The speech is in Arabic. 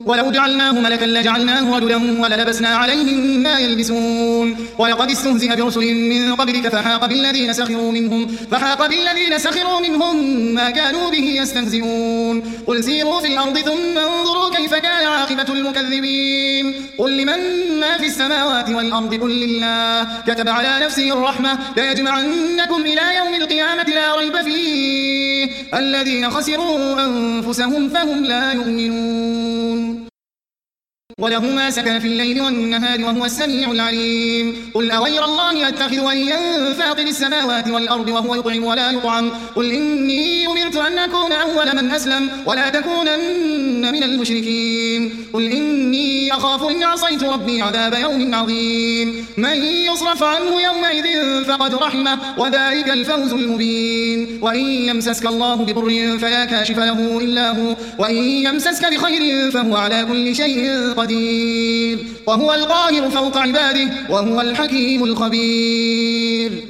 ولو جعلناه ملكا لجعلناه رجلا وللبسنا عليهم ما يلبسون ولقد استهزئ برسل من قبلك فحاق بالذين سخروا منهم ما كانوا به يستهزئون قل سيروا في الأرض ثم انظروا كيف كان عاقبة المكذبين قل لمن ما في السماوات والأرض قل لله كتب على نفسه الرحمة ليجمعنكم إلى يوم القيامة لا ريب فيه الذين خسروا أنفسهم فهم لا يؤمنون وله ما سكن في الليل والنهار وهو السميع العليم قل أغير الله أتخذ وليا فاطر السماوات والأرض وهو يطعم ولا يطعم قل إني أمرت أن أكون أول من أسلم ولا تكونن من المشركين قل إني أخاف إن عصيت ربي عذاب يوم عظيم من يصرف عنه يومئذ فقد رحمه وذلك الفوز المبين وإن يمسسك الله بضر فلا كاشف له إلا هو وإن يمسسك بخير فهو على كل شيء قدير وهو القاهر فوق عباده وهو الحكيم الخبير